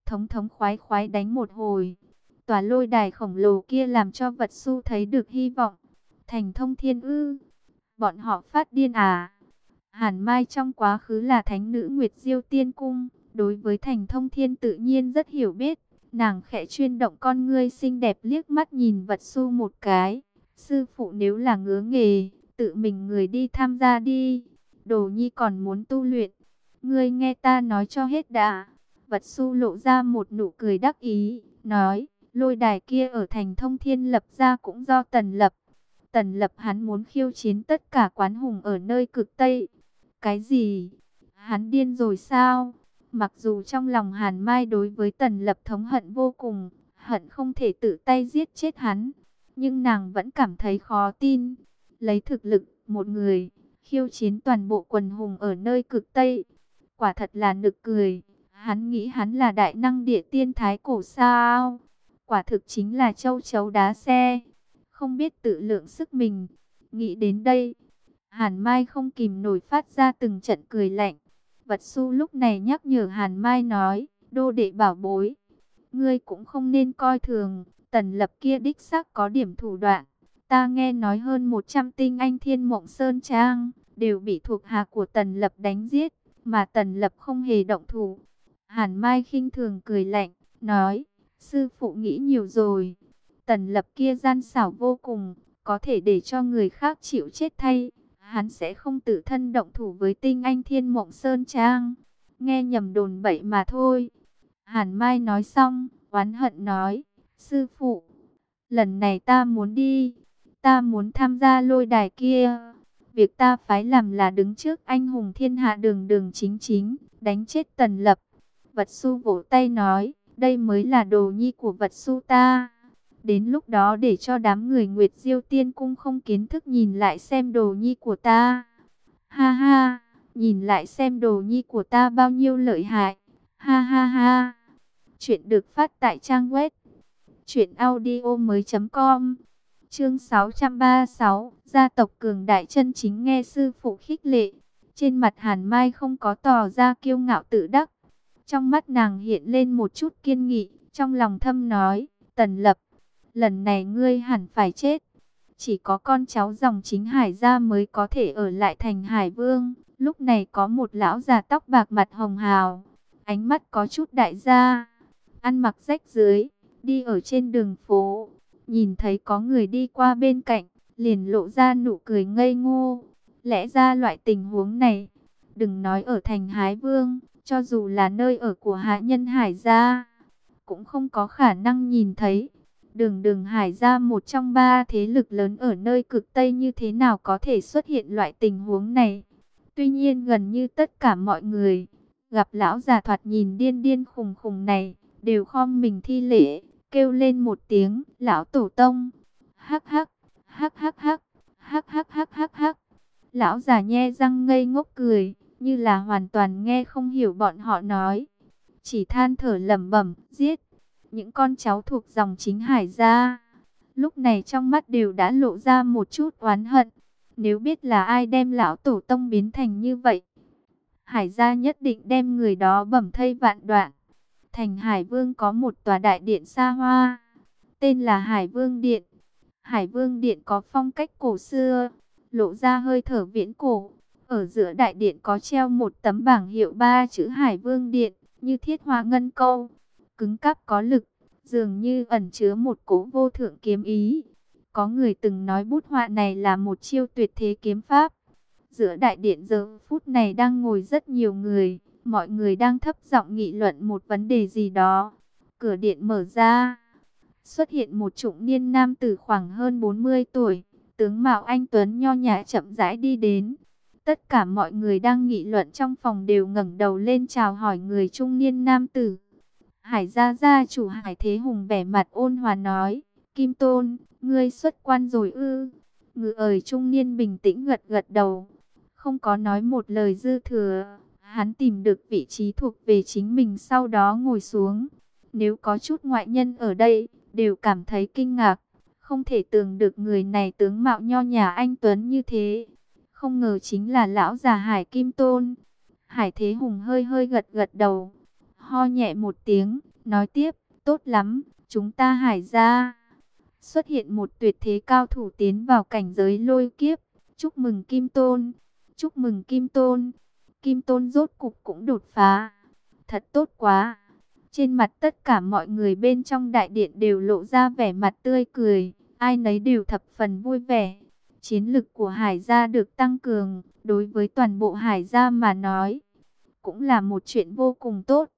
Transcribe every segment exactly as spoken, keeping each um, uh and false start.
thống thống khoái khoái đánh một hồi. Tòa lôi đài khổng lồ kia làm cho Vật Su thấy được hy vọng. Thành Thông Thiên ư? Bọn họ phát điên à? Hàn Mai trong quá khứ là thánh nữ Nguyệt Diêu Tiên Cung, đối với Thành Thông Thiên tự nhiên rất hiểu biết. Nàng khẽ chuyên động con ngươi xinh đẹp liếc mắt nhìn Vật Su một cái. Sư phụ nếu là ngứa nghề, tự mình người đi tham gia đi. Đồ nhi còn muốn tu luyện. Ngươi nghe ta nói cho hết đã. Vật Su lộ ra một nụ cười đắc ý, nói, lôi đài kia ở Thành Thông Thiên lập ra cũng do Tần Lập. Tần Lập hắn muốn khiêu chiến tất cả quán hùng ở nơi cực Tây. Cái gì? Hắn điên rồi sao? Mặc dù trong lòng Hàn Mai đối với Tần Lập thống hận vô cùng, hận không thể tự tay giết chết hắn, nhưng nàng vẫn cảm thấy khó tin. Lấy thực lực một người, khiêu chiến toàn bộ quần hùng ở nơi cực Tây. Quả thật là nực cười. Hắn nghĩ hắn là đại năng địa tiên thái cổ sao? Quả thực chính là châu chấu đá xe, không biết tự lượng sức mình. Nghĩ đến đây, Hàn Mai không kìm nổi phát ra từng trận cười lạnh. Vật Su lúc này nhắc nhở Hàn Mai nói, đô đệ bảo bối, ngươi cũng không nên coi thường, Tần Lập kia đích xác có điểm thủ đoạn. Ta nghe nói hơn một trăm tinh anh Thiên Mộng Sơn Trang đều bị thuộc hạ của Tần Lập đánh giết, mà Tần Lập không hề động thủ. Hàn Mai khinh thường cười lạnh, nói, sư phụ nghĩ nhiều rồi. Tần Lập kia gian xảo vô cùng, có thể để cho người khác chịu chết thay. Hắn sẽ không tự thân động thủ với tinh anh Thiên Mộng Sơn Trang. Nghe nhầm đồn bậy mà thôi. Hàn Mai nói xong, oán hận nói, sư phụ, lần này ta muốn đi. Ta muốn tham gia lôi đài kia. Việc ta phải làm là đứng trước anh hùng thiên hạ đường đường chính chính, đánh chết Tần Lập. Vật Su vỗ tay nói, đây mới là đồ nhi của Vật Su ta. Đến lúc đó để cho đám người Nguyệt Diêu Tiên Cung không kiến thức nhìn lại xem đồ nhi của ta. Ha ha, nhìn lại xem đồ nhi của ta bao nhiêu lợi hại. Ha ha ha. Chuyện được phát tại trang web truyện audio mới chấm com. Chương sáu trăm ba mươi sáu, gia tộc cường đại chân chính. Nghe sư phụ khích lệ, trên mặt Hàn Mai không có tỏ ra kiêu ngạo tự đắc. Trong mắt nàng hiện lên một chút kiên nghị, trong lòng thâm nói, Tần Lập, lần này ngươi hẳn phải chết. Chỉ có con cháu dòng chính Hải gia mới có thể ở lại thành Hải Vương. Lúc này có một lão già tóc bạc mặt hồng hào, ánh mắt có chút đại gia, ăn mặc rách rưới, đi ở trên đường phố. Nhìn thấy có người đi qua bên cạnh, liền lộ ra nụ cười ngây ngô. Lẽ ra loại tình huống này, đừng nói ở thành Hải Vương, cho dù là nơi ở của hạ nhân Hải gia, cũng không có khả năng nhìn thấy. Đường đường Hải gia một trong ba thế lực lớn ở nơi cực Tây như thế nào có thể xuất hiện loại tình huống này. Tuy nhiên gần như tất cả mọi người, gặp lão già thoạt nhìn điên điên khùng khùng này, đều khom mình thi lễ, kêu lên một tiếng, lão tổ tông. Hắc hắc, hắc hắc hắc, hắc hắc hắc hắc hắc. Lão già nhe răng ngây ngốc cười, như là hoàn toàn nghe không hiểu bọn họ nói. Chỉ than thở lẩm bẩm, giết. Những con cháu thuộc dòng chính Hải gia, lúc này trong mắt đều đã lộ ra một chút oán hận. Nếu biết là ai đem lão tổ tông biến thành như vậy, Hải gia nhất định đem người đó bầm thây vạn đoạn. Thành Hải Vương có một tòa đại điện xa hoa, tên là Hải Vương Điện. Hải Vương Điện có phong cách cổ xưa, lộ ra hơi thở viễn cổ. Ở giữa đại điện có treo một tấm bảng hiệu ba chữ Hải Vương Điện, như thiết hoa ngân câu, cứng cáp có lực, dường như ẩn chứa một cỗ vô thượng kiếm ý. Có người từng nói bút họa này là một chiêu tuyệt thế kiếm pháp. Giữa đại điện giờ phút này đang ngồi rất nhiều người, mọi người đang thấp giọng nghị luận một vấn đề gì đó. Cửa điện mở ra, xuất hiện một trung niên nam tử khoảng hơn bốn mươi tuổi, tướng mạo anh tuấn nho nhã chậm rãi đi đến. Tất cả mọi người đang nghị luận trong phòng đều ngẩng đầu lên chào hỏi người trung niên nam tử. Hải gia gia chủ Hải Thế Hùng vẻ mặt ôn hòa nói, Kim Tôn, ngươi xuất quan rồi ư? Ngự ời trung niên bình tĩnh gật gật đầu, không có nói một lời dư thừa. Hắn tìm được vị trí thuộc về chính mình, sau đó ngồi xuống. Nếu có chút ngoại nhân ở đây, đều cảm thấy kinh ngạc, không thể tưởng được người này tướng mạo nho nhã anh tuấn như thế. Không ngờ chính là lão già Hải Kim Tôn. Hải Thế Hùng hơi hơi gật gật đầu, ho nhẹ một tiếng, nói tiếp, tốt lắm, chúng ta Hải gia xuất hiện một tuyệt thế cao thủ tiến vào cảnh giới lôi kiếp. Chúc mừng Kim Tôn, chúc mừng Kim Tôn, Kim Tôn rốt cục cũng đột phá. Thật tốt quá. Trên mặt tất cả mọi người bên trong đại điện đều lộ ra vẻ mặt tươi cười, ai nấy đều thập phần vui vẻ. Chiến lực của Hải gia được tăng cường, đối với toàn bộ Hải gia mà nói, cũng là một chuyện vô cùng tốt.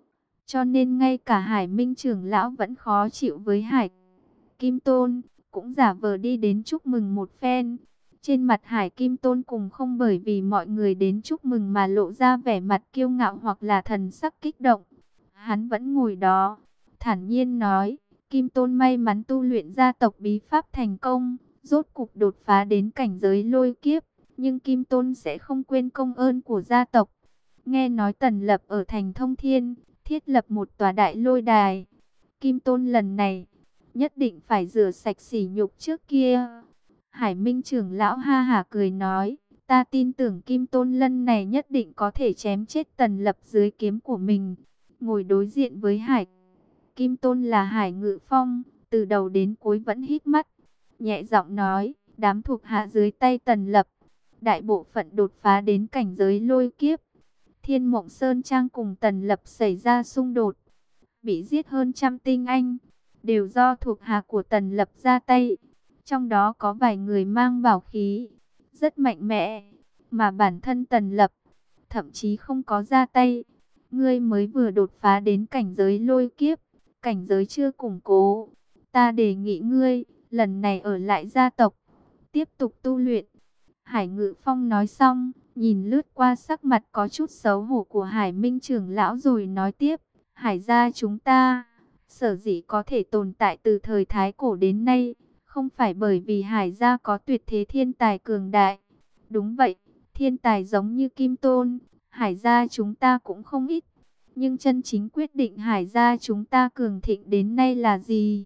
Cho nên ngay cả Hải Minh trưởng lão vẫn khó chịu với Hải Kim Tôn, cũng giả vờ đi đến chúc mừng một phen. Trên mặt Hải Kim Tôn cùng không bởi vì mọi người đến chúc mừng mà lộ ra vẻ mặt kiêu ngạo hoặc là thần sắc kích động. Hắn vẫn ngồi đó, thản nhiên nói, Kim Tôn may mắn tu luyện gia tộc bí pháp thành công, rốt cục đột phá đến cảnh giới lôi kiếp, nhưng Kim Tôn sẽ không quên công ơn của gia tộc. Nghe nói Tần Lập ở thành Thông Thiên, thiết lập một tòa đại lôi đài. Kim Tôn lần này, nhất định phải rửa sạch sỉ nhục trước kia. Hải Minh trưởng lão ha hả cười nói, ta tin tưởng Kim Tôn lần này nhất định có thể chém chết Tần Lập dưới kiếm của mình. Ngồi đối diện với Hải Kim Tôn là Hải Ngự Phong, từ đầu đến cuối vẫn hít mắt, nhẹ giọng nói, đám thuộc hạ dưới tay Tần Lập, đại bộ phận đột phá đến cảnh giới lôi kiếp. Thiên Mộng Sơn Trang cùng Tần Lập xảy ra xung đột, bị giết hơn trăm tinh anh, đều do thuộc hạ của Tần Lập ra tay. Trong đó có vài người mang bảo khí, rất mạnh mẽ, mà bản thân Tần Lập thậm chí không có ra tay. Ngươi mới vừa đột phá đến cảnh giới lôi kiếp, cảnh giới chưa củng cố. Ta đề nghị ngươi, lần này ở lại gia tộc, tiếp tục tu luyện. Hải Ngự Phong nói xong, nhìn lướt qua sắc mặt có chút xấu hổ của Hải Minh trưởng lão rồi nói tiếp. Hải gia chúng ta, sở dĩ có thể tồn tại từ thời Thái Cổ đến nay, không phải bởi vì Hải gia có tuyệt thế thiên tài cường đại. Đúng vậy, thiên tài giống như Kim Tôn, Hải gia chúng ta cũng không ít. Nhưng chân chính quyết định Hải gia chúng ta cường thịnh đến nay là gì?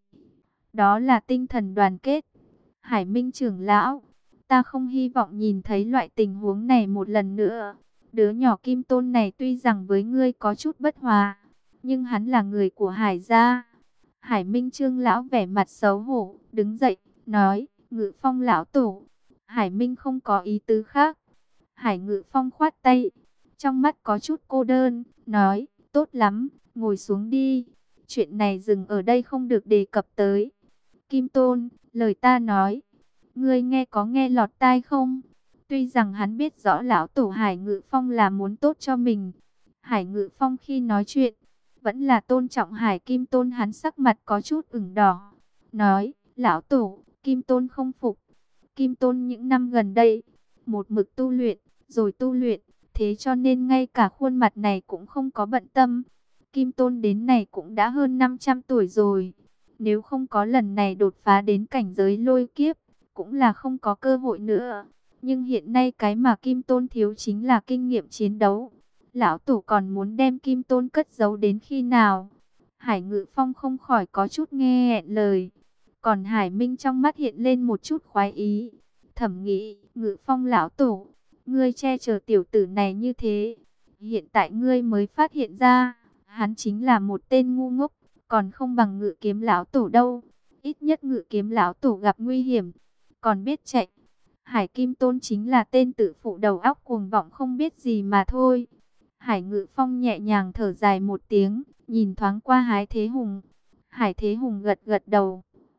Đó là tinh thần đoàn kết. Hải Minh trưởng lão, ta không hy vọng nhìn thấy loại tình huống này một lần nữa. Đứa nhỏ Kim Tôn này tuy rằng với ngươi có chút bất hòa, nhưng hắn là người của Hải gia. Hải Minh trưởng lão vẻ mặt xấu hổ, đứng dậy, nói, Ngự Phong lão tổ. Hải Minh không có ý tứ khác. Hải Ngự Phong khoát tay, trong mắt có chút cô đơn, nói, tốt lắm, ngồi xuống đi. Chuyện này dừng ở đây không được đề cập tới. Kim Tôn, lời ta nói, ngươi nghe có nghe lọt tai không? Tuy rằng hắn biết rõ lão tổ Hải Ngự Phong là muốn tốt cho mình. Hải Ngự Phong khi nói chuyện, vẫn là tôn trọng Hải Kim Tôn. Hắn sắc mặt có chút ửng đỏ, nói, lão tổ, Kim Tôn không phục. Kim Tôn những năm gần đây, một mực tu luyện, rồi tu luyện, thế cho nên ngay cả khuôn mặt này cũng không có bận tâm. Kim Tôn đến này cũng đã hơn năm trăm tuổi rồi. Nếu không có lần này đột phá đến cảnh giới lôi kiếp, cũng là không có cơ hội nữa. Nhưng hiện nay cái mà Kim Tôn thiếu chính là kinh nghiệm chiến đấu. Lão tổ còn muốn đem Kim Tôn cất giấu đến khi nào? Hải Ngự Phong không khỏi có chút nghe nghẹn lời. Còn Hải Minh trong mắt hiện lên một chút khoái ý. Thẩm nghĩ, Ngự Phong lão tổ, ngươi che chở tiểu tử này như thế. Hiện tại ngươi mới phát hiện ra, hắn chính là một tên ngu ngốc, còn không bằng Ngự Kiếm lão tổ đâu. Ít nhất Ngự Kiếm lão tổ gặp nguy hiểm, còn biết chạy. Hải Kim Tôn chính là tên tự phụ đầu óc cuồng vọng không biết gì mà thôi. Hải Ngự Phong nhẹ nhàng thở dài một tiếng, nhìn thoáng qua Hải Thế Hùng. Hải Thế Hùng gật gật đầu,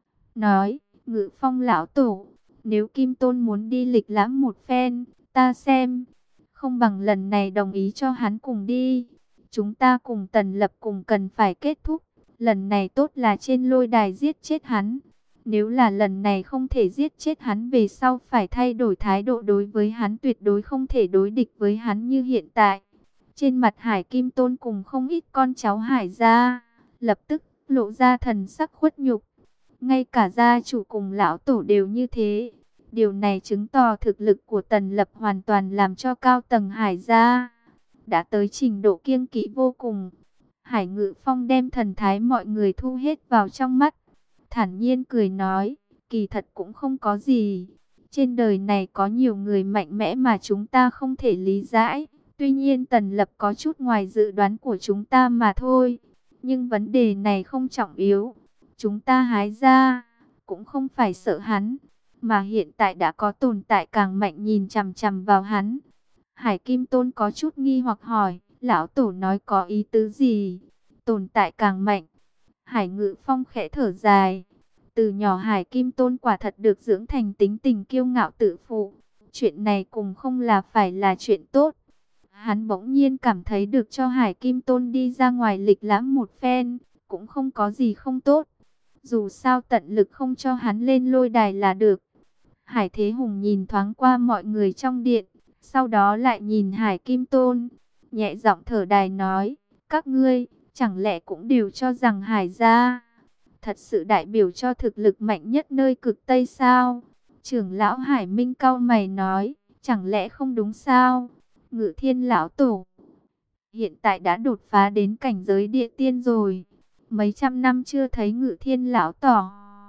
nói, Ngự Phong lão tổ, nếu Kim Tôn muốn đi lịch lãm một phen, ta xem, không bằng lần này đồng ý cho hắn cùng đi. Chúng ta cùng Tần Lập cùng cần phải kết thúc. Lần này tốt là trên lôi đài giết chết hắn. Nếu là lần này không thể giết chết hắn, về sau phải thay đổi thái độ đối với hắn, tuyệt đối không thể đối địch với hắn như hiện tại. Trên mặt Hải Kim Tôn cùng không ít con cháu Hải gia, lập tức lộ ra thần sắc khuất nhục. Ngay cả gia chủ cùng lão tổ đều như thế. Điều này chứng tỏ thực lực của Tần Lập hoàn toàn làm cho cao tầng Hải gia đã tới trình độ kiêng kỵ vô cùng. Hải Ngự Phong đem thần thái mọi người thu hết vào trong mắt, thản nhiên cười nói, kỳ thật cũng không có gì. Trên đời này có nhiều người mạnh mẽ mà chúng ta không thể lý giải. Tuy nhiên Tần Lập có chút ngoài dự đoán của chúng ta mà thôi. Nhưng vấn đề này không trọng yếu. Chúng ta hái ra, cũng không phải sợ hắn, mà hiện tại đã có tồn tại càng mạnh nhìn chằm chằm vào hắn. Hải Kim Tôn có chút nghi hoặc hỏi, lão tổ nói có ý tứ gì? Tồn tại càng mạnh. Hải Ngự Phong khẽ thở dài. Từ nhỏ Hải Kim Tôn quả thật được dưỡng thành tính tình kiêu ngạo tự phụ. Chuyện này cùng không là phải là chuyện tốt. Hắn bỗng nhiên cảm thấy được cho Hải Kim Tôn đi ra ngoài lịch lãm một phen, cũng không có gì không tốt. Dù sao tận lực không cho hắn lên lôi đài là được. Hải Thế Hùng nhìn thoáng qua mọi người trong điện, sau đó lại nhìn Hải Kim Tôn, nhẹ giọng thở dài nói, các ngươi, chẳng lẽ cũng đều cho rằng Hải gia thật sự đại biểu cho thực lực mạnh nhất nơi cực Tây sao? Trưởng lão Hải Minh cau mày nói, chẳng lẽ không đúng sao? Ngự Thiên lão tổ hiện tại đã đột phá đến cảnh giới địa tiên rồi. Mấy trăm năm chưa thấy Ngự Thiên lão tỏ.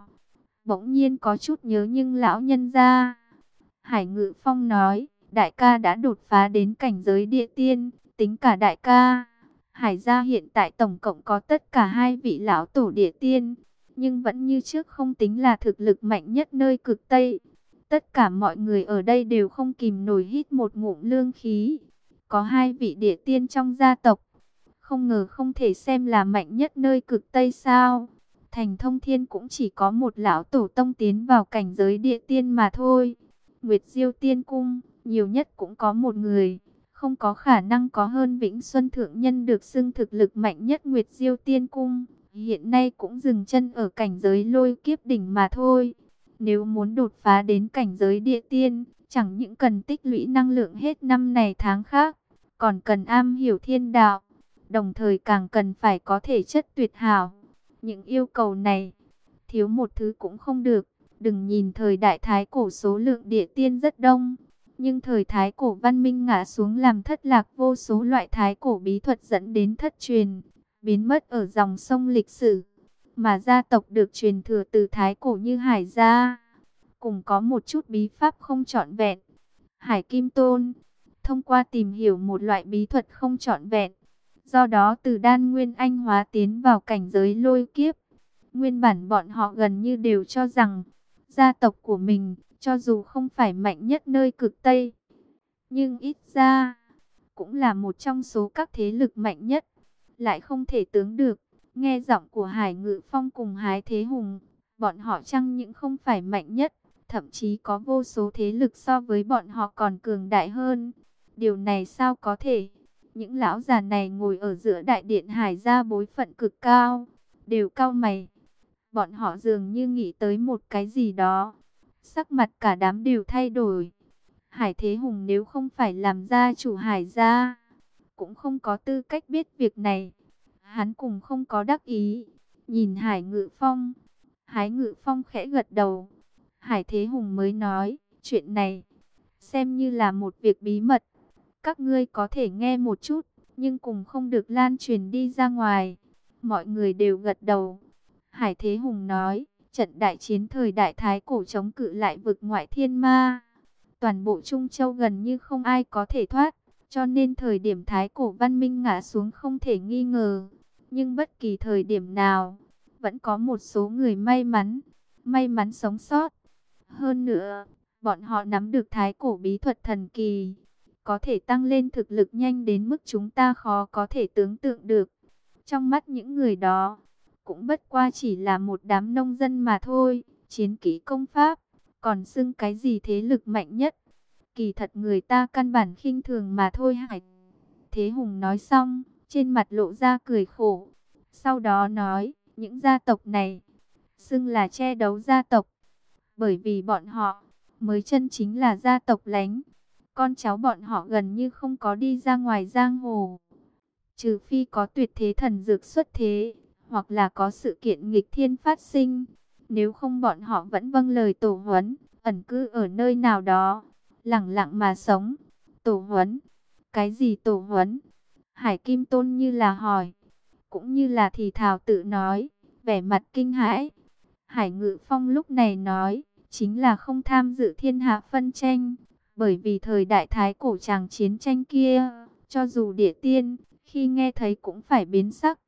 Bỗng nhiên có chút nhớ nhưng lão nhân ra. Hải Ngự Phong nói, đại ca đã đột phá đến cảnh giới địa tiên, tính cả đại ca. Hải gia hiện tại tổng cộng có tất cả hai vị lão tổ địa tiên, nhưng vẫn như trước không tính là thực lực mạnh nhất nơi cực Tây. Tất cả mọi người ở đây đều không kìm nổi hít một ngụm lương khí. Có hai vị địa tiên trong gia tộc, không ngờ không thể xem là mạnh nhất nơi cực Tây sao. Thành Thông Thiên cũng chỉ có một lão tổ tông tiến vào cảnh giới địa tiên mà thôi. Nguyệt Diêu Tiên Cung, nhiều nhất cũng có một người, không có khả năng có hơn Vĩnh Xuân Thượng Nhân được xưng thực lực mạnh nhất Nguyệt Diêu Tiên Cung. Hiện nay cũng dừng chân ở cảnh giới lôi kiếp đỉnh mà thôi. Nếu muốn đột phá đến cảnh giới địa tiên, chẳng những cần tích lũy năng lượng hết năm này tháng khác, còn cần am hiểu thiên đạo, đồng thời càng cần phải có thể chất tuyệt hảo. Những yêu cầu này, thiếu một thứ cũng không được. Đừng nhìn thời đại Thái Cổ số lượng địa tiên rất đông, nhưng thời Thái Cổ văn minh ngã xuống làm thất lạc vô số loại Thái Cổ bí thuật dẫn đến thất truyền, biến mất ở dòng sông lịch sử. Mà gia tộc được truyền thừa từ Thái Cổ như Hải gia, cùng có một chút bí pháp không trọn vẹn. Hải Kim Tôn, thông qua tìm hiểu một loại bí thuật không trọn vẹn, do đó từ đan nguyên anh hóa tiến vào cảnh giới lôi kiếp. Nguyên bản bọn họ gần như đều cho rằng, gia tộc của mình, cho dù không phải mạnh nhất nơi cực Tây, nhưng ít ra, cũng là một trong số các thế lực mạnh nhất. Lại không thể tưởng được, nghe giọng của Hải Ngự Phong cùng Hải Thế Hùng, bọn họ chẳng những không phải mạnh nhất, thậm chí có vô số thế lực so với bọn họ còn cường đại hơn. Điều này sao có thể? Những lão già này ngồi ở giữa đại điện Hải gia bối phận cực cao, đều cau mày. Bọn họ dường như nghĩ tới một cái gì đó. Sắc mặt cả đám đều thay đổi. Hải Thế Hùng nếu không phải làm gia chủ Hải gia, cũng không có tư cách biết việc này. Hắn cùng không có đắc ý. Nhìn Hải Ngự Phong. Hải Ngự Phong khẽ gật đầu. Hải Thế Hùng mới nói, chuyện này, xem như là một việc bí mật. Các ngươi có thể nghe một chút, nhưng cùng không được lan truyền đi ra ngoài. Mọi người đều gật đầu. Hải Thế Hùng nói, trận đại chiến thời đại Thái Cổ chống cự lại vực ngoại thiên ma. Toàn bộ Trung Châu gần như không ai có thể thoát, cho nên thời điểm Thái Cổ văn minh ngã xuống không thể nghi ngờ. Nhưng bất kỳ thời điểm nào, vẫn có một số người may mắn, may mắn sống sót. Hơn nữa, bọn họ nắm được Thái Cổ bí thuật thần kỳ, có thể tăng lên thực lực nhanh đến mức chúng ta khó có thể tưởng tượng được. Trong mắt những người đó, cũng bất qua chỉ là một đám nông dân mà thôi. Chiến kỹ công pháp, còn xưng cái gì thế lực mạnh nhất, kỳ thật người ta căn bản khinh thường mà thôi. Hải Thế Hùng nói xong, trên mặt lộ ra cười khổ. Sau đó nói, những gia tộc này, xưng là che đấu gia tộc, bởi vì bọn họ mới chân chính là gia tộc lánh. Con cháu bọn họ gần như không có đi ra ngoài giang hồ, trừ phi có tuyệt thế thần dược xuất thế, hoặc là có sự kiện nghịch thiên phát sinh. Nếu không bọn họ vẫn vâng lời tổ huấn, ẩn cư ở nơi nào đó, lẳng lặng mà sống. Tổ huấn? Cái gì tổ huấn? Hải Kim Tôn như là hỏi, cũng như là thì thào tự nói, vẻ mặt kinh hãi. Hải Ngự Phong lúc này nói, chính là không tham dự thiên hạ phân tranh, bởi vì thời đại Thái Cổ tràng chiến tranh kia, cho dù địa tiên, khi nghe thấy cũng phải biến sắc.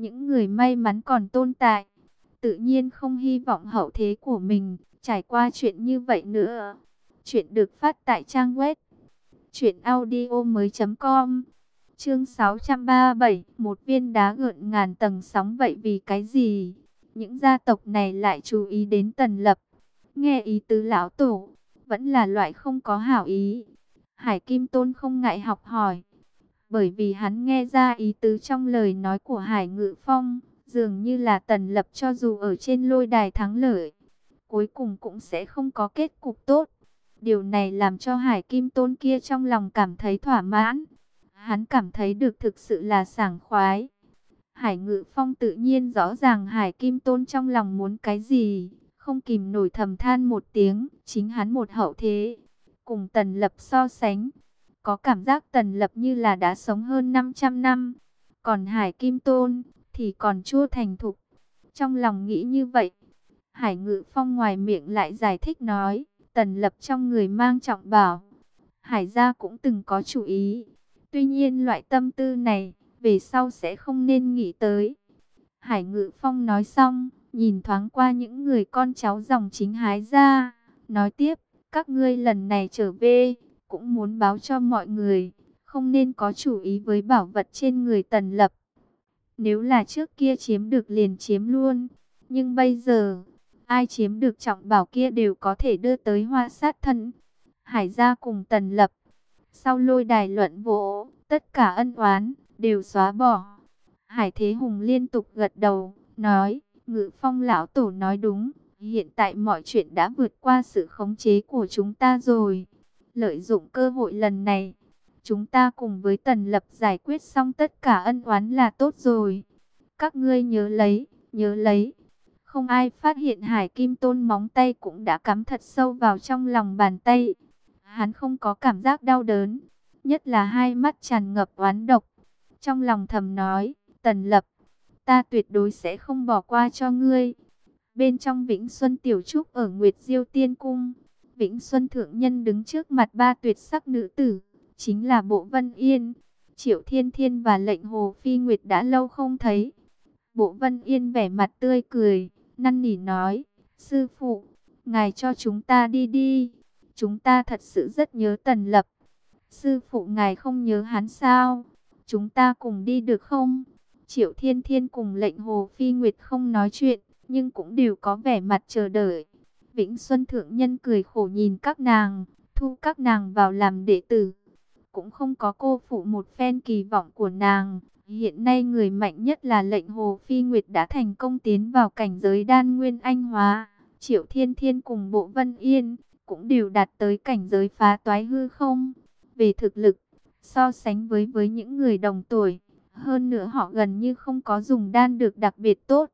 những người may mắn còn tồn tại, tự nhiên không hy vọng hậu thế của mình trải qua chuyện như vậy nữa. Chuyện được phát tại trang web truyện audio mới chấm com. Chương sáu trăm ba mươi bảy, một viên đá gợn ngàn tầng sóng. Vậy vì cái gì những gia tộc này lại chú ý đến Tần Lập? Nghe ý tứ lão tổ, vẫn là loại không có hảo ý. Hải Kim Tôn không ngại học hỏi, bởi vì hắn nghe ra ý tứ trong lời nói của Hải Ngự Phong, dường như là Tần Lập cho dù ở trên lôi đài thắng lợi, cuối cùng cũng sẽ không có kết cục tốt. Điều này làm cho Hải Kim Tôn kia trong lòng cảm thấy thỏa mãn. Hắn cảm thấy được thực sự là sảng khoái. Hải Ngự Phong tự nhiên rõ ràng Hải Kim Tôn trong lòng muốn cái gì, không kìm nổi thầm than một tiếng. Chính hắn một hậu thế, cùng Tần Lập so sánh, có cảm giác Tần Lập như là đã sống hơn năm trăm năm. Còn Hải Kim Tôn thì còn chưa thành thục. Trong lòng nghĩ như vậy, Hải Ngự Phong ngoài miệng lại giải thích nói, Tần Lập trong người mang trọng bảo, Hải gia cũng từng có chủ ý. Tuy nhiên loại tâm tư này, về sau sẽ không nên nghĩ tới. Hải Ngự Phong nói xong, nhìn thoáng qua những người con cháu dòng chính Hải gia, nói tiếp, các ngươi lần này trở về, cũng muốn báo cho mọi người, không nên có chủ ý với bảo vật trên người Tần Lập. Nếu là trước kia chiếm được liền chiếm luôn, nhưng bây giờ, ai chiếm được trọng bảo kia đều có thể đưa tới hoa sát thân. Hải gia cùng Tần Lập, sau lôi đài luận võ, tất cả ân oán đều xóa bỏ. Hải Thế Hùng liên tục gật đầu, nói, Ngự Phong lão tổ nói đúng, hiện tại mọi chuyện đã vượt qua sự khống chế của chúng ta rồi. Lợi dụng cơ hội lần này, chúng ta cùng với Tần Lập giải quyết xong tất cả ân oán là tốt rồi. Các ngươi nhớ lấy, nhớ lấy. Không ai phát hiện Hải Kim Tôn móng tay cũng đã cắm thật sâu vào trong lòng bàn tay. Hắn không có cảm giác đau đớn, nhất là hai mắt tràn ngập oán độc. Trong lòng thầm nói, Tần Lập, ta tuyệt đối sẽ không bỏ qua cho ngươi. Bên trong Vĩnh Xuân Tiểu Trúc ở Nguyệt Diêu Tiên Cung, Vĩnh Xuân Thượng Nhân đứng trước mặt ba tuyệt sắc nữ tử, chính là Bộ Vân Yên, Triệu Thiên Thiên và Lệnh Hồ Phi Nguyệt đã lâu không thấy. Bộ Vân Yên vẻ mặt tươi cười, năn nỉ nói, sư phụ, ngài cho chúng ta đi đi. Chúng ta thật sự rất nhớ Tần Lập. Sư phụ ngài không nhớ hắn sao? Chúng ta cùng đi được không? Triệu Thiên Thiên cùng Lệnh Hồ Phi Nguyệt không nói chuyện, nhưng cũng đều có vẻ mặt chờ đợi. Vĩnh Xuân Thượng Nhân cười khổ nhìn các nàng, thu các nàng vào làm đệ tử. Cũng không có cô phụ một phen kỳ vọng của nàng. Hiện nay người mạnh nhất là Lệnh Hồ Phi Nguyệt đã thành công tiến vào cảnh giới đan nguyên anh hóa. Triệu Thiên Thiên cùng Bộ Vân Yên cũng đều đạt tới cảnh giới phá toái hư không. Về thực lực, so sánh với với những người đồng tuổi, hơn nữa họ gần như không có dùng đan được đặc biệt tốt.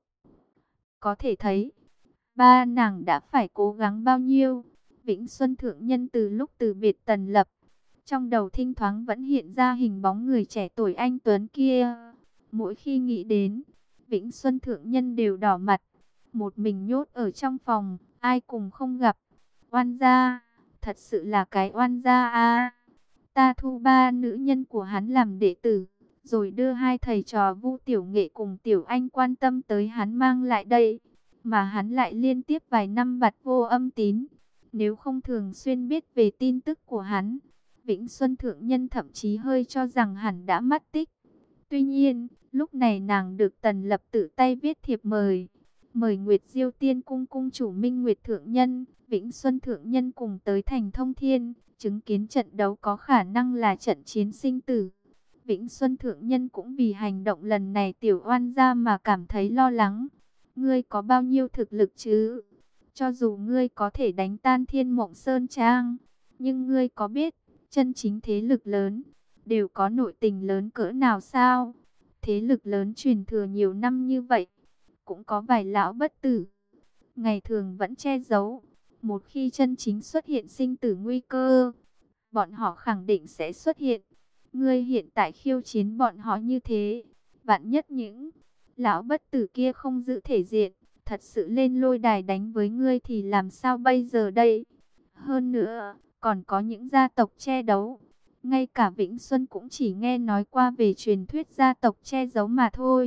Có thể thấy, ba nàng đã phải cố gắng bao nhiêu. Vĩnh Xuân Thượng Nhân từ lúc từ biệt Tần Lập, trong đầu thỉnh thoảng vẫn hiện ra hình bóng người trẻ tuổi anh tuấn kia. Mỗi khi nghĩ đến, Vĩnh Xuân Thượng Nhân đều đỏ mặt. Một mình nhốt ở trong phòng, ai cùng không gặp. Oan gia, thật sự là cái oan gia a. Ta thu ba nữ nhân của hắn làm đệ tử, rồi đưa hai thầy trò Vu Tiểu Nghệ cùng Tiểu Anh quan tâm tới hắn mang lại đây, mà hắn lại liên tiếp vài năm bặt vô âm tín. Nếu không thường xuyên biết về tin tức của hắn, Vĩnh Xuân Thượng Nhân thậm chí hơi cho rằng hẳn đã mất tích. Tuy nhiên, lúc này nàng được Tần Lập tự tay viết thiệp mời, mời Nguyệt Diêu Tiên Cung cung chủ Minh Nguyệt Thượng Nhân, Vĩnh Xuân Thượng Nhân cùng tới thành Thông Thiên, chứng kiến trận đấu có khả năng là trận chiến sinh tử. Vĩnh Xuân Thượng Nhân cũng vì hành động lần này tiểu oan gia mà cảm thấy lo lắng. Ngươi có bao nhiêu thực lực chứ? Cho dù ngươi có thể đánh tan Thiên Mộng Sơn Trang, nhưng ngươi có biết, chân chính thế lực lớn đều có nội tình lớn cỡ nào sao? Thế lực lớn truyền thừa nhiều năm như vậy, cũng có vài lão bất tử, ngày thường vẫn che giấu. Một khi chân chính xuất hiện sinh tử nguy cơ, bọn họ khẳng định sẽ xuất hiện. Ngươi hiện tại khiêu chiến bọn họ như thế, vạn nhất những lão bất tử kia không giữ thể diện, thật sự lên lôi đài đánh với ngươi thì làm sao bây giờ đây? Hơn nữa, còn có những gia tộc che đấu. Ngay cả Vĩnh Xuân cũng chỉ nghe nói qua về truyền thuyết gia tộc che giấu mà thôi.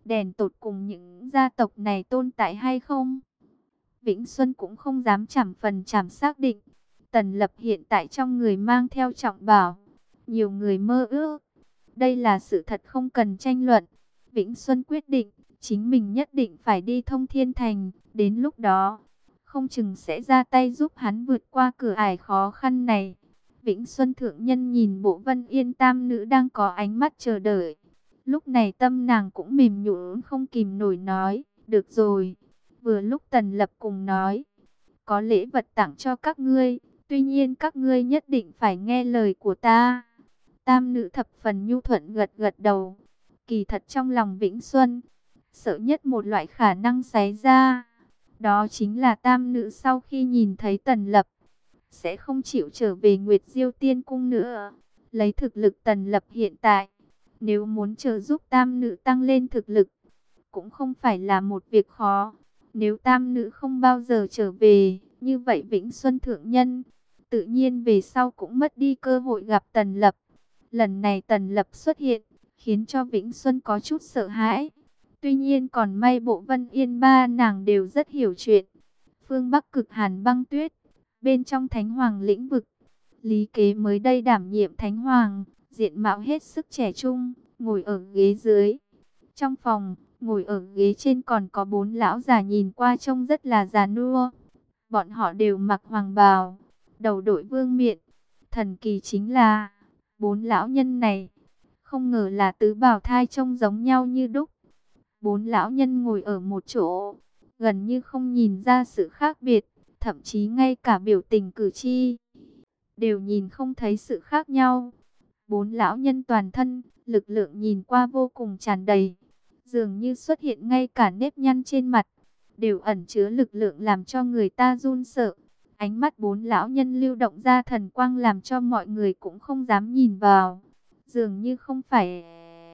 đèn tột cùng những gia tộc này tồn tại hay không? Vĩnh Xuân cũng không dám chảm phần chảm xác định. Tần Lập hiện tại trong người mang theo trọng bảo, nhiều người mơ ước. Đây là sự thật không cần tranh luận. Vĩnh Xuân quyết định, chính mình nhất định phải đi Thông Thiên Thành. Đến lúc đó, không chừng sẽ ra tay giúp hắn vượt qua cửa ải khó khăn này. Vĩnh Xuân thượng nhân nhìn Bộ Vân Yên tam nữ đang có ánh mắt chờ đợi. Lúc này tâm nàng cũng mềm nhũn không kìm nổi nói, được rồi. Vừa lúc Tần Lập cùng nói, có lễ vật tặng cho các ngươi, tuy nhiên các ngươi nhất định phải nghe lời của ta. Tam nữ thập phần nhu thuận gật gật đầu. Kỳ thật trong lòng Vĩnh Xuân, sợ nhất một loại khả năng xảy ra. Đó chính là tam nữ sau khi nhìn thấy Tần Lập, sẽ không chịu trở về Nguyệt Diêu Tiên Cung nữa. Lấy thực lực Tần Lập hiện tại, nếu muốn trợ giúp tam nữ tăng lên thực lực, cũng không phải là một việc khó. Nếu tam nữ không bao giờ trở về, như vậy Vĩnh Xuân thượng nhân, tự nhiên về sau cũng mất đi cơ hội gặp Tần Lập. Lần này Tần Lập xuất hiện, khiến cho Vĩnh Xuân có chút sợ hãi. Tuy nhiên còn may Bộ Vân Yên ba nàng đều rất hiểu chuyện. Phương Bắc cực hàn băng tuyết, bên trong Thánh Hoàng lĩnh vực, Lý Kế mới đây đảm nhiệm Thánh Hoàng, diện mạo hết sức trẻ trung, ngồi ở ghế dưới. Trong phòng, ngồi ở ghế trên còn có bốn lão già nhìn qua trông rất là già nua. Bọn họ đều mặc hoàng bào, đầu đội vương miện. Thần kỳ chính là, bốn lão nhân này, không ngờ là tứ bào thai trông giống nhau như đúc. Bốn lão nhân ngồi ở một chỗ, gần như không nhìn ra sự khác biệt, thậm chí ngay cả biểu tình cử chỉ đều nhìn không thấy sự khác nhau. Bốn lão nhân toàn thân, lực lượng nhìn qua vô cùng tràn đầy, dường như xuất hiện ngay cả nếp nhăn trên mặt, đều ẩn chứa lực lượng làm cho người ta run sợ. Ánh mắt bốn lão nhân lưu động ra thần quang làm cho mọi người cũng không dám nhìn vào, dường như không phải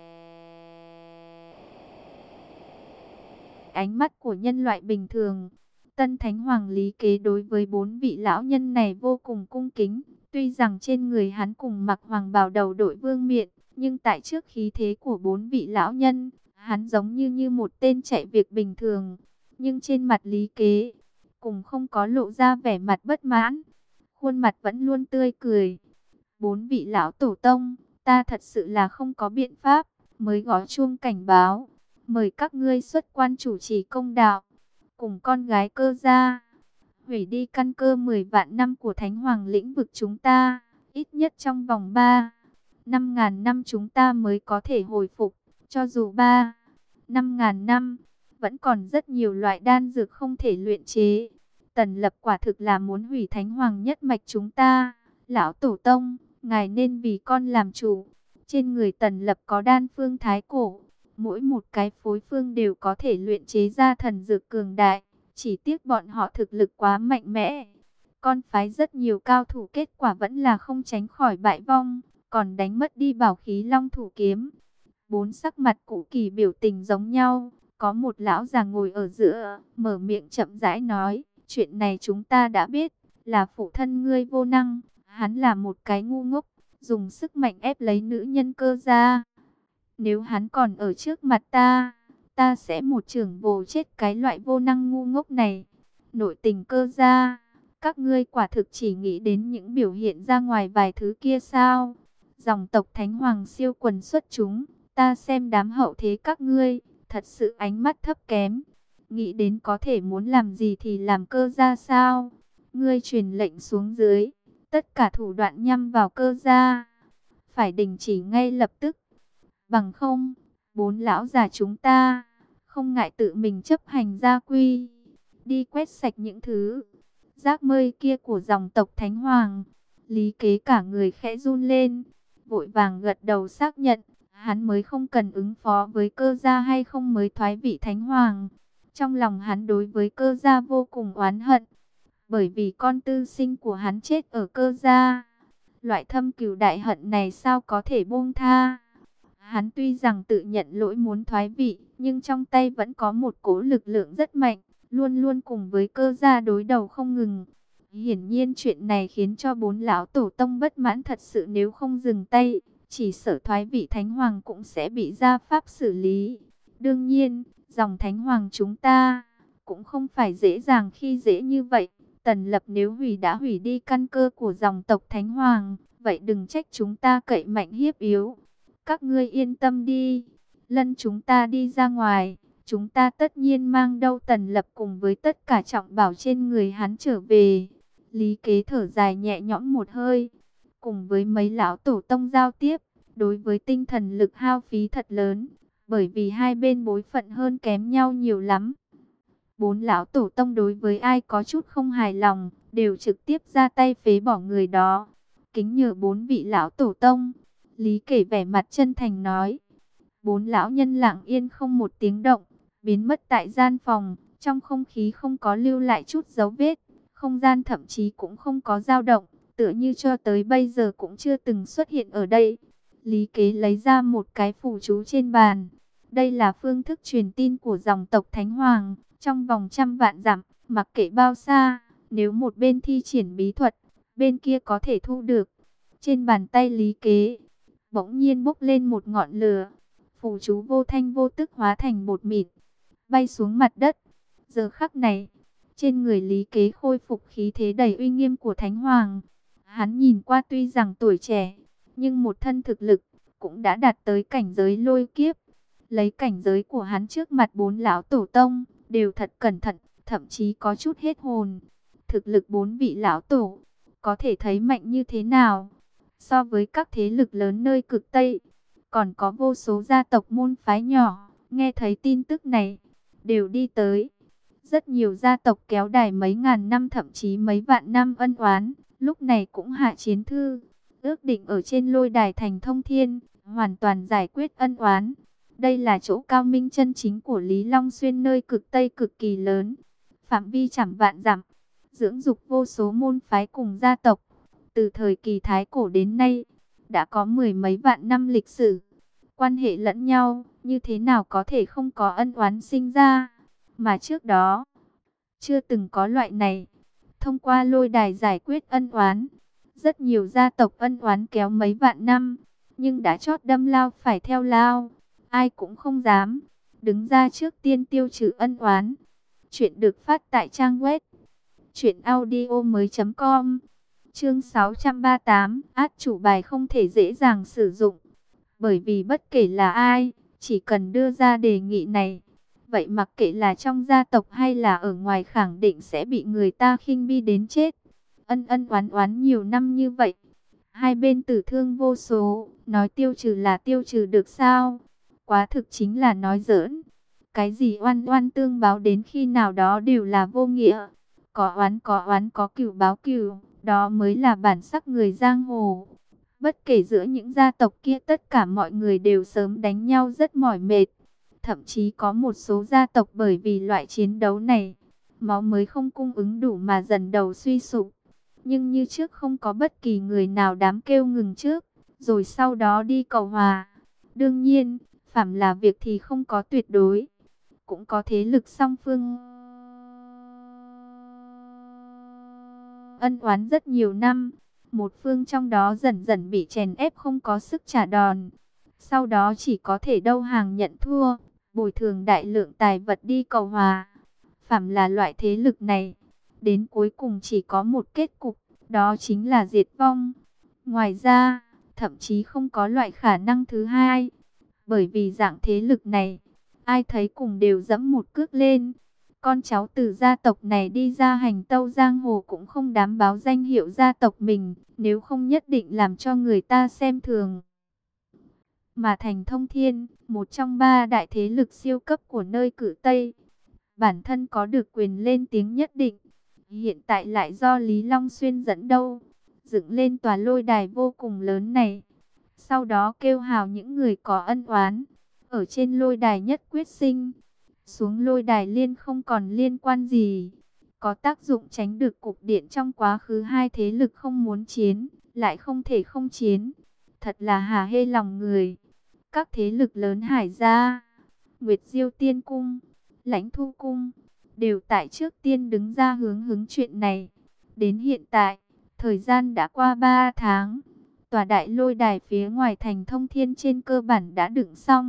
ánh mắt của nhân loại bình thường. Tân Thánh Hoàng Lý Kế đối với bốn vị lão nhân này vô cùng cung kính. Tuy rằng trên người hắn cùng mặc hoàng bào đầu đội vương miện, nhưng tại trước khí thế của bốn vị lão nhân, hắn giống như như một tên chạy việc bình thường. Nhưng trên mặt Lý Kế, cùng không có lộ ra vẻ mặt bất mãn, khuôn mặt vẫn luôn tươi cười. Bốn vị lão tổ tông, ta thật sự là không có biện pháp, mới gõ chuông cảnh báo. Mời các ngươi xuất quan chủ trì công đạo, cùng con gái Cơ gia, hủy đi căn cơ mười vạn năm của Thánh Hoàng lĩnh vực chúng ta. Ít nhất trong vòng ba, năm ngàn năm chúng ta mới có thể hồi phục. Cho dù ba, năm ngàn năm, vẫn còn rất nhiều loại đan dược không thể luyện chế. Tần Lập quả thực là muốn hủy Thánh Hoàng nhất mạch chúng ta. Lão Tổ Tông, ngài nên vì con làm chủ. Trên người Tần Lập có đan phương thái cổ, mỗi một cái phối phương đều có thể luyện chế ra thần dược cường đại. Chỉ tiếc bọn họ thực lực quá mạnh mẽ. Con phái rất nhiều cao thủ, kết quả vẫn là không tránh khỏi bại vong, còn đánh mất đi bảo khí Long Thủ Kiếm. Bốn sắc mặt cũ kỳ biểu tình giống nhau. Có một lão già ngồi ở giữa, mở miệng chậm rãi nói, chuyện này chúng ta đã biết, là phụ thân ngươi vô năng. Hắn là một cái ngu ngốc, dùng sức mạnh ép lấy nữ nhân Cơ gia. Nếu hắn còn ở trước mặt ta, ta sẽ một chưởng vồ chết cái loại vô năng ngu ngốc này. Nội tình Cơ gia, các ngươi quả thực chỉ nghĩ đến những biểu hiện ra ngoài vài thứ kia sao? Dòng tộc Thánh Hoàng siêu quần xuất chúng, ta xem đám hậu thế các ngươi, thật sự ánh mắt thấp kém. Nghĩ đến có thể muốn làm gì thì làm Cơ gia sao? Ngươi truyền lệnh xuống dưới, tất cả thủ đoạn nhắm vào Cơ gia phải đình chỉ ngay lập tức. Bằng không, bốn lão già chúng ta không ngại tự mình chấp hành gia quy, đi quét sạch những thứ rác rưởi kia của dòng tộc Thánh Hoàng. Lý Kế cả người khẽ run lên, vội vàng gật đầu xác nhận, hắn mới không cần ứng phó với Cơ gia hay không mới thoái vị Thánh Hoàng. Trong lòng hắn đối với Cơ gia vô cùng oán hận, bởi vì con tư sinh của hắn chết ở Cơ gia. Loại thâm cừu đại hận này sao có thể buông tha? Hắn tuy rằng tự nhận lỗi muốn thoái vị, nhưng trong tay vẫn có một cỗ lực lượng rất mạnh, luôn luôn cùng với Cơ gia đối đầu không ngừng. Hiển nhiên chuyện này khiến cho bốn lão tổ tông bất mãn thật sự, nếu không dừng tay, chỉ sợ thoái vị Thánh Hoàng cũng sẽ bị gia pháp xử lý. Đương nhiên, dòng Thánh Hoàng chúng ta cũng không phải dễ dàng khi dễ như vậy. Tần Lập nếu hủy đã hủy đi căn cơ của dòng tộc Thánh Hoàng, vậy đừng trách chúng ta cậy mạnh hiếp yếu. Các ngươi yên tâm đi, lân chúng ta đi ra ngoài, chúng ta tất nhiên mang đâu Tần Lập cùng với tất cả trọng bảo trên người hắn trở về. Lý Kế thở dài nhẹ nhõm một hơi, cùng với mấy lão tổ tông giao tiếp, đối với tinh thần lực hao phí thật lớn, bởi vì hai bên bối phận hơn kém nhau nhiều lắm. Bốn lão tổ tông đối với ai có chút không hài lòng, đều trực tiếp ra tay phế bỏ người đó. Kính nhờ bốn vị lão tổ tông, Lý Kể vẻ mặt chân thành nói. Bốn lão nhân lặng yên không một tiếng động, biến mất tại gian phòng, trong không khí không có lưu lại chút dấu vết, không gian thậm chí cũng không có dao động, tựa như cho tới bây giờ cũng chưa từng xuất hiện ở đây. Lý Kế lấy ra một cái phù chú trên bàn. Đây là phương thức truyền tin của dòng tộc Thánh Hoàng, trong vòng trăm vạn dặm, mặc kệ bao xa, nếu một bên thi triển bí thuật, bên kia có thể thu được. Trên bàn tay Lý Kế, bỗng nhiên bốc lên một ngọn lửa, phù chú vô thanh vô tức hóa thành bột mịn, bay xuống mặt đất. Giờ khắc này, trên người Lý Kế khôi phục khí thế đầy uy nghiêm của Thánh Hoàng. Hắn nhìn qua tuy rằng tuổi trẻ, nhưng một thân thực lực cũng đã đạt tới cảnh giới lôi kiếp. Lấy cảnh giới của hắn trước mặt bốn lão tổ tông, đều thật cẩn thận, thậm chí có chút hết hồn. Thực lực bốn vị lão tổ, có thể thấy mạnh như thế nào. So với các thế lực lớn nơi cực Tây, còn có vô số gia tộc môn phái nhỏ, nghe thấy tin tức này, đều đi tới. Rất nhiều gia tộc kéo đài mấy ngàn năm thậm chí mấy vạn năm ân oán, lúc này cũng hạ chiến thư, ước định ở trên lôi đài thành Thông Thiên, hoàn toàn giải quyết ân oán. Đây là chỗ cao minh chân chính của Lý Long Xuyên nơi cực Tây cực kỳ lớn, phạm vi trăm vạn dặm, dưỡng dục vô số môn phái cùng gia tộc. Từ thời kỳ Thái Cổ đến nay, đã có mười mấy vạn năm lịch sử, quan hệ lẫn nhau, như thế nào có thể không có ân oán sinh ra, mà trước đó, chưa từng có loại này. Thông qua lôi đài giải quyết ân oán, rất nhiều gia tộc ân oán kéo mấy vạn năm, nhưng đã chót đâm lao phải theo lao. Ai cũng không dám đứng ra trước tiên tiêu trừ ân oán. Chuyện được phát tại trang web truyện audio mới chấm com. Chương sáu trăm ba mươi tám, át chủ bài không thể dễ dàng sử dụng. Bởi vì bất kể là ai, chỉ cần đưa ra đề nghị này, vậy mặc kệ là trong gia tộc hay là ở ngoài khẳng định sẽ bị người ta khinh bi đến chết. Ân ân oán oán nhiều năm như vậy, hai bên tử thương vô số, nói tiêu trừ là tiêu trừ được sao? Quá thực chính là nói giỡn. Cái gì oan oan tương báo đến khi nào đó đều là vô nghĩa. Có oán có oán, có cừu báo cừu, đó mới là bản sắc người giang hồ. Bất kể giữa những gia tộc kia, tất cả mọi người đều sớm đánh nhau rất mỏi mệt. Thậm chí có một số gia tộc bởi vì loại chiến đấu này, máu mới không cung ứng đủ mà dần đầu suy sụp. Nhưng như trước không có bất kỳ người nào dám kêu ngừng trước, rồi sau đó đi cầu hòa. Đương nhiên, phàm là việc thì không có tuyệt đối, cũng có thế lực song phương ân oán rất nhiều năm. Một phương trong đó dần dần bị chèn ép không có sức trả đòn, sau đó chỉ có thể đâu hàng nhận thua, bồi thường đại lượng tài vật đi cầu hòa. Phàm là loại thế lực này, đến cuối cùng chỉ có một kết cục, đó chính là diệt vong. Ngoài ra, thậm chí không có loại khả năng thứ hai. Bởi vì dạng thế lực này, ai thấy cùng đều dẫm một cước lên. Con cháu từ gia tộc này đi ra hành tâu giang hồ cũng không dám báo danh hiệu gia tộc mình, nếu không nhất định làm cho người ta xem thường. Mà thành Thông Thiên, một trong ba đại thế lực siêu cấp của nơi cử Tây, bản thân có được quyền lên tiếng nhất định. Hiện tại lại do Lý Long Xuyên dẫn đâu, dựng lên tòa lôi đài vô cùng lớn này. Sau đó kêu hào những người có ân oán, ở trên lôi đài nhất quyết sinh. Xuống lôi đài liên không còn liên quan gì, có tác dụng tránh được cục điện trong quá khứ hai thế lực không muốn chiến, lại không thể không chiến. Thật là hả hê lòng người. Các thế lực lớn Hải Gia, Nguyệt Diêu Tiên Cung, Lãnh Thu Cung, đều tại trước tiên đứng ra hướng hứng chuyện này. Đến hiện tại, thời gian đã qua ba tháng. Tòa đại lôi đài phía ngoài thành Thông Thiên trên cơ bản đã dựng xong.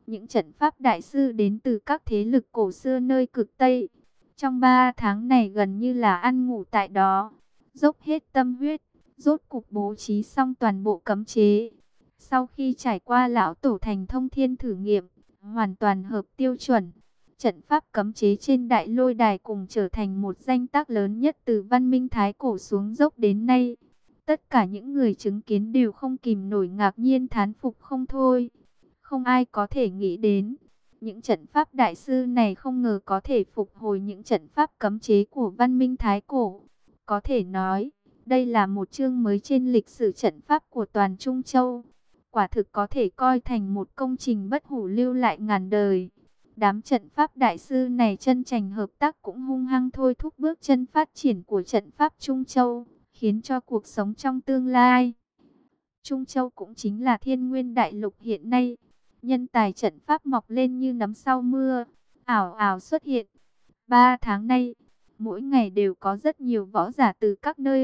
những trận pháp đại sư đến từ các thế lực cổ xưa nơi cực Tây. Trong ba tháng này gần như là ăn ngủ tại đó, dốc hết tâm huyết, rốt cục bố trí xong toàn bộ cấm chế. Sau khi trải qua lão tổ thành thông thiên thử nghiệm, hoàn toàn hợp tiêu chuẩn, trận pháp cấm chế trên đại lôi đài cùng trở thành một danh tác lớn nhất từ văn minh Thái Cổ xuống dốc đến nay. Tất cả những người chứng kiến đều không kìm nổi ngạc nhiên thán phục không thôi. Không ai có thể nghĩ đến, những trận pháp đại sư này không ngờ có thể phục hồi những trận pháp cấm chế của văn minh Thái Cổ. Có thể nói, đây là một chương mới trên lịch sử trận pháp của toàn Trung Châu. Quả thực có thể coi thành một công trình bất hủ lưu lại ngàn đời. Đám trận pháp đại sư này chân thành hợp tác cũng hung hăng thôi thúc bước chân phát triển của trận pháp Trung Châu, khiến cho cuộc sống trong tương lai. Trung Châu cũng chính là Thiên Nguyên Đại Lục hiện nay, nhân tài trận pháp mọc lên như nấm sau mưa, ảo ảo xuất hiện. Ba tháng nay, mỗi ngày đều có rất nhiều võ giả từ các nơi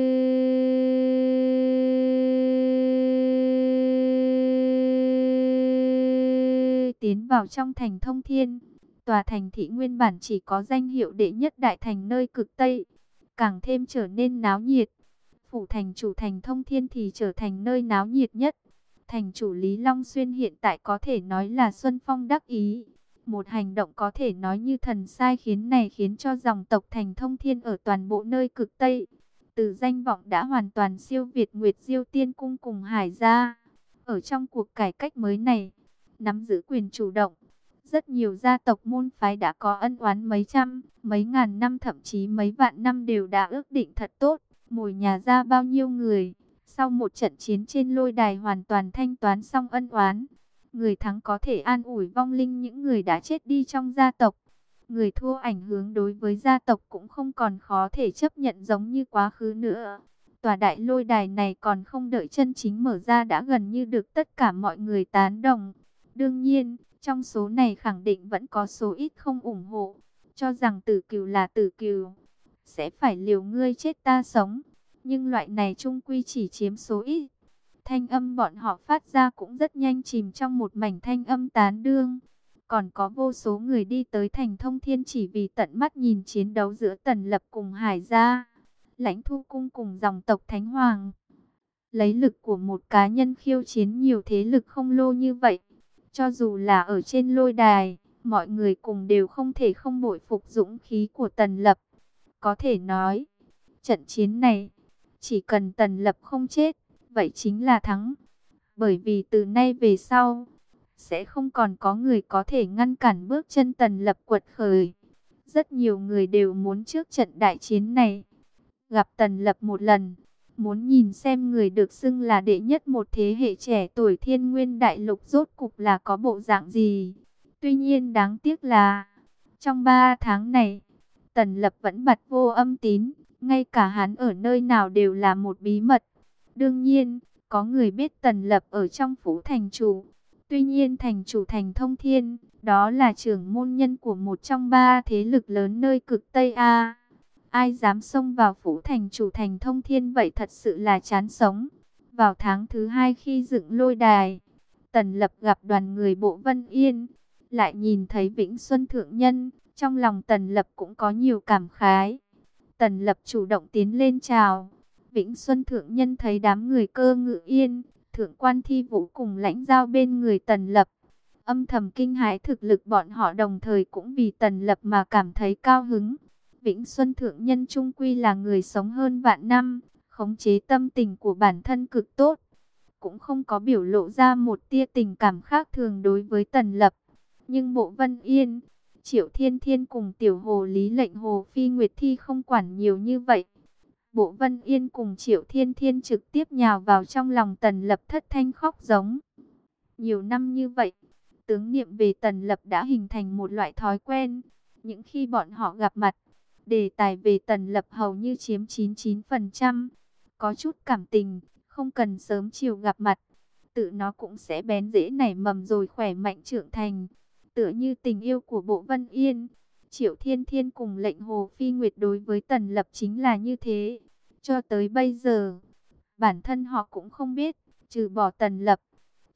tiến vào trong thành Thông Thiên. Tòa thành thị nguyên bản chỉ có danh hiệu đệ nhất đại thành nơi cực Tây, càng thêm trở nên náo nhiệt. Phủ thành chủ thành Thông Thiên thì trở thành nơi náo nhiệt nhất. Thành chủ Lý Long Xuyên hiện tại có thể nói là xuân phong đắc ý. Một hành động có thể nói như thần sai khiến này khiến cho dòng tộc thành Thông Thiên ở toàn bộ nơi cực Tây, từ danh vọng đã hoàn toàn siêu việt Nguyệt Diêu Tiên Cung cùng Hải gia. Ở trong cuộc cải cách mới này, nắm giữ quyền chủ động, rất nhiều gia tộc môn phái đã có ân oán mấy trăm, mấy ngàn năm thậm chí mấy vạn năm đều đã ước định thật tốt, mồi nhà ra bao nhiêu người. Sau một trận chiến trên lôi đài hoàn toàn thanh toán xong ân oán, người thắng có thể an ủi vong linh những người đã chết đi trong gia tộc. Người thua ảnh hưởng đối với gia tộc cũng không còn khó thể chấp nhận giống như quá khứ nữa. Tòa đại lôi đài này còn không đợi chân chính mở ra đã gần như được tất cả mọi người tán đồng. Đương nhiên, trong số này khẳng định vẫn có số ít không ủng hộ, cho rằng tử cừu là tử cừu, sẽ phải liều ngươi chết ta sống. Nhưng loại này chung quy chỉ chiếm số ít. Thanh âm bọn họ phát ra cũng rất nhanh chìm trong một mảnh thanh âm tán đương. Còn có vô số người đi tới thành Thông Thiên chỉ vì tận mắt nhìn chiến đấu giữa Tần Lập cùng Hải gia, Lãnh Thu Cung cùng dòng tộc Thánh Hoàng. Lấy lực của một cá nhân khiêu chiến nhiều thế lực không lô như vậy, cho dù là ở trên lôi đài, mọi người cùng đều không thể không bội phục dũng khí của Tần Lập. Có thể nói, trận chiến này, chỉ cần Tần Lập không chết, vậy chính là thắng. Bởi vì từ nay về sau, sẽ không còn có người có thể ngăn cản bước chân Tần Lập quật khởi. Rất nhiều người đều muốn trước trận đại chiến này gặp Tần Lập một lần, muốn nhìn xem người được xưng là đệ nhất một thế hệ trẻ tuổi Thiên Nguyên Đại Lục rốt cục là có bộ dạng gì. Tuy nhiên đáng tiếc là, trong ba tháng này, Tần Lập vẫn bặt vô âm tín, ngay cả hắn ở nơi nào đều là một bí mật. Đương nhiên, có người biết Tần Lập ở trong phủ thành chủ. Tuy nhiên thành chủ thành Thông Thiên, đó là trưởng môn nhân của một trong ba thế lực lớn nơi cực Tây A. Ai dám xông vào phủ thành chủ thành Thông Thiên vậy thật sự là chán sống. Vào tháng thứ hai khi dựng lôi đài, Tần Lập gặp đoàn người Bộ Vân Yên, lại nhìn thấy Vĩnh Xuân Thượng Nhân. Trong lòng Tần Lập cũng có nhiều cảm khái. Tần Lập chủ động tiến lên chào. Vĩnh Xuân Thượng Nhân thấy đám người Cơ Ngự Yên, Thượng quan Thi Vũ cùng Lãnh Giao bên người Tần Lập, âm thầm kinh hãi thực lực bọn họ, đồng thời cũng vì Tần Lập mà cảm thấy cao hứng. Vĩnh Xuân Thượng Nhân trung quy là người sống hơn vạn năm, khống chế tâm tình của bản thân cực tốt, cũng không có biểu lộ ra một tia tình cảm khác thường đối với Tần Lập. Nhưng Bộ Vân Yên, Triệu Thiên Thiên cùng tiểu hồ lý lệnh Hồ Phi Nguyệt Thi không quản nhiều như vậy. Bộ Vân Yên cùng Triệu Thiên Thiên trực tiếp nhào vào trong lòng Tần Lập thất thanh khóc giống. Nhiều năm như vậy, tướng niệm về Tần Lập đã hình thành một loại thói quen. Những khi bọn họ gặp mặt, đề tài về Tần Lập hầu như chiếm chín mươi chín phần trăm. Có chút cảm tình, không cần sớm chiều gặp mặt, tự nó cũng sẽ bén rễ nảy mầm rồi khỏe mạnh trưởng thành. Tựa như tình yêu của Bộ Vân Yên, Triệu Thiên Thiên cùng lệnh Hồ Phi Nguyệt đối với Tần Lập chính là như thế. Cho tới bây giờ, bản thân họ cũng không biết, trừ bỏ Tần Lập,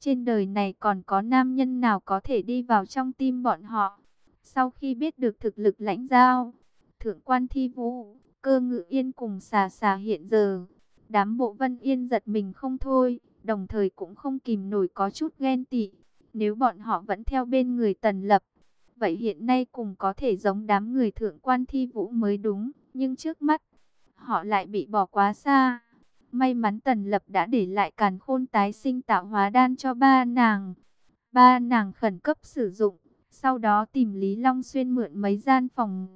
trên đời này còn có nam nhân nào có thể đi vào trong tim bọn họ. Sau khi biết được thực lực lãnh giao, Thượng quan Thi Vũ, Cơ Ngự Yên cùng xà xà hiện giờ, đám Bộ Vân Yên giật mình không thôi, đồng thời cũng không kìm nổi có chút ghen tị. Nếu bọn họ vẫn theo bên người Tần Lập, vậy hiện nay cùng có thể giống đám người Thượng quan Thi Vũ mới đúng, nhưng trước mắt, họ lại bị bỏ quá xa. May mắn Tần Lập đã để lại càn khôn tái sinh tạo hóa đan cho ba nàng. Ba nàng khẩn cấp sử dụng, sau đó tìm Lý Long Xuyên mượn mấy gian phòng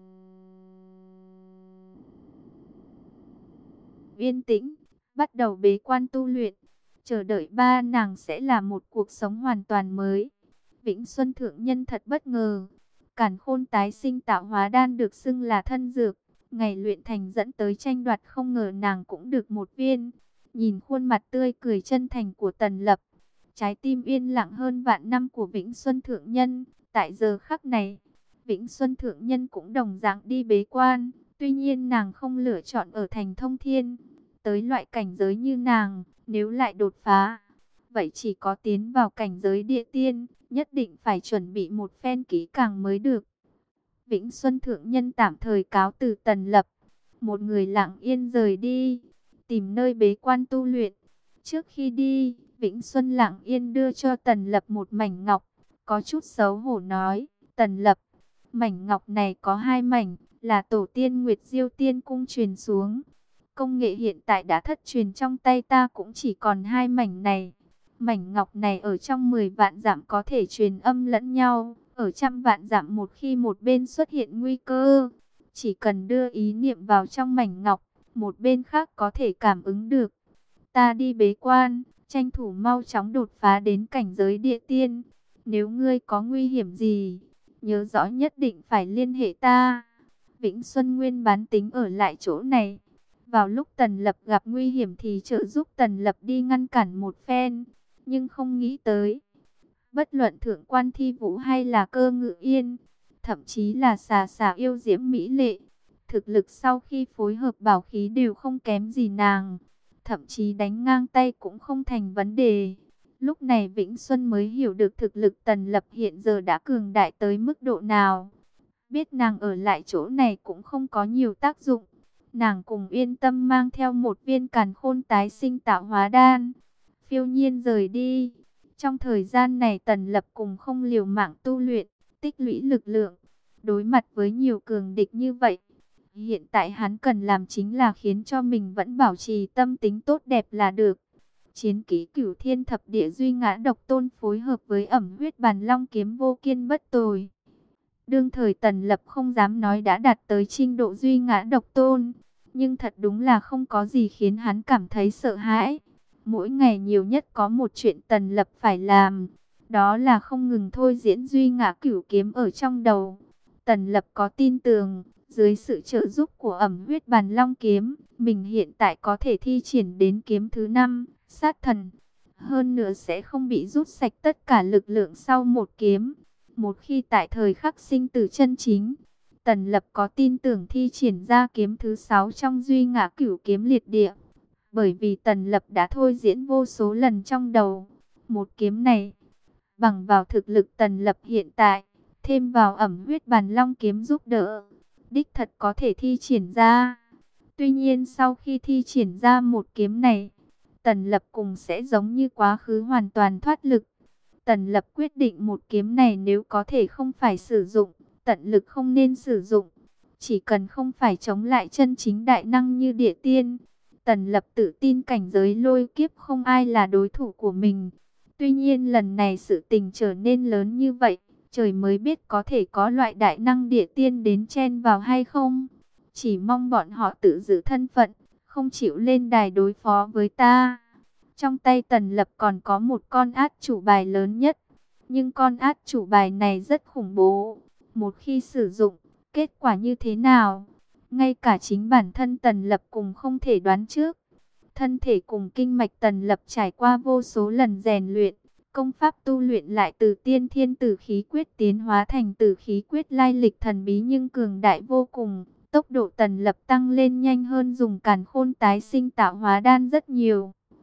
yên tĩnh, bắt đầu bế quan tu luyện. Chờ đợi ba nàng sẽ là một cuộc sống hoàn toàn mới. Vĩnh Xuân Thượng Nhân thật bất ngờ. Càn khôn tái sinh tạo hóa đan được xưng là thân dược. Ngày luyện thành dẫn tới tranh đoạt, không ngờ nàng cũng được một viên. Nhìn khuôn mặt tươi cười chân thành của Tần Lập, trái tim yên lặng hơn vạn năm của Vĩnh Xuân Thượng Nhân. Tại giờ khắc này, Vĩnh Xuân Thượng Nhân cũng đồng dạng đi bế quan. Tuy nhiên nàng không lựa chọn ở thành Thông Thiên. Tới loại cảnh giới như nàng, nếu lại đột phá, vậy chỉ có tiến vào cảnh giới địa tiên, nhất định phải chuẩn bị một phen kỹ càng mới được. Vĩnh Xuân Thượng Nhân tạm thời cáo từ Tần Lập, một người lặng yên rời đi, tìm nơi bế quan tu luyện. Trước khi đi, Vĩnh Xuân lặng yên đưa cho Tần Lập một mảnh ngọc, có chút xấu hổ nói, Tần Lập, mảnh ngọc này có hai mảnh, là tổ tiên Nguyệt Diêu Tiên Cung truyền xuống. Công nghệ hiện tại đã thất truyền, trong tay ta cũng chỉ còn hai mảnh này. Mảnh ngọc này ở trong mười vạn dặm có thể truyền âm lẫn nhau, ở trăm vạn dặm một khi một bên xuất hiện nguy cơ, chỉ cần đưa ý niệm vào trong mảnh ngọc, một bên khác có thể cảm ứng được. Ta đi bế quan, tranh thủ mau chóng đột phá đến cảnh giới địa tiên. Nếu ngươi có nguy hiểm gì, nhớ rõ nhất định phải liên hệ ta. Vĩnh Xuân nguyên bán tính ở lại chỗ này. Vào lúc Tần Lập gặp nguy hiểm thì trợ giúp Tần Lập đi ngăn cản một phen. Nhưng không nghĩ tới, bất luận Thượng quan Thi Vũ hay là Cơ Ngự Yên, thậm chí là xà xà yêu diễm mỹ lệ, thực lực sau khi phối hợp bảo khí đều không kém gì nàng. Thậm chí đánh ngang tay cũng không thành vấn đề. Lúc này Vĩnh Xuân mới hiểu được thực lực Tần Lập hiện giờ đã cường đại tới mức độ nào. Biết nàng ở lại chỗ này cũng không có nhiều tác dụng. Nàng cùng yên tâm mang theo một viên càn khôn tái sinh tạo hóa đan, phiêu nhiên rời đi. Trong thời gian này Tần Lập cùng không liều mạng tu luyện, tích lũy lực lượng. Đối mặt với nhiều cường địch như vậy, hiện tại hắn cần làm chính là khiến cho mình vẫn bảo trì tâm tính tốt đẹp là được. Chiến kỹ Cửu Thiên Thập Địa Duy Ngã Độc Tôn phối hợp với ẩm huyết Bàn Long kiếm vô kiên bất tồi. Đương thời Tần Lập không dám nói đã đạt tới trình độ Duy Ngã Độc Tôn, nhưng thật đúng là không có gì khiến hắn cảm thấy sợ hãi. Mỗi ngày nhiều nhất có một chuyện Tần Lập phải làm, đó là không ngừng thôi diễn Duy Ngã Cửu Kiếm ở trong đầu. Tần Lập có tin tưởng, dưới sự trợ giúp của ẩm huyết Bàn Long kiếm, mình hiện tại có thể thi triển đến kiếm thứ năm, sát thần. Hơn nữa sẽ không bị rút sạch tất cả lực lượng sau một kiếm. Một khi tại thời khắc sinh tử chân chính, Tần Lập có tin tưởng thi triển ra kiếm thứ sáu trong Duy Ngã Cửu Kiếm liệt địa. Bởi vì Tần Lập đã thôi diễn vô số lần trong đầu. Một kiếm này, bằng vào thực lực Tần Lập hiện tại, thêm vào ẩm huyết Bàn Long kiếm giúp đỡ, đích thật có thể thi triển ra. Tuy nhiên sau khi thi triển ra một kiếm này, Tần Lập cùng sẽ giống như quá khứ hoàn toàn thoát lực. Tần Lập quyết định một kiếm này nếu có thể không phải sử dụng, tận lực không nên sử dụng. Chỉ cần không phải chống lại chân chính đại năng như địa tiên. Tần Lập tự tin cảnh giới lôi kiếp không ai là đối thủ của mình. Tuy nhiên lần này sự tình trở nên lớn như vậy, trời mới biết có thể có loại đại năng địa tiên đến chen vào hay không. Chỉ mong bọn họ tự giữ thân phận, không chịu lên đài đối phó với ta. Trong tay Tần Lập còn có một con át chủ bài lớn nhất. Nhưng con át chủ bài này rất khủng bố. Một khi sử dụng, kết quả như thế nào? Ngay cả chính bản thân Tần Lập cùng không thể đoán trước. Thân thể cùng kinh mạch Tần Lập trải qua vô số lần rèn luyện. Công pháp tu luyện lại từ tiên thiên tử khí quyết tiến hóa thành tử khí quyết lai lịch thần bí nhưng cường đại vô cùng. Tốc độ Tần Lập tăng lên nhanh hơn dùng càn khôn tái sinh tạo hóa đan rất nhiều.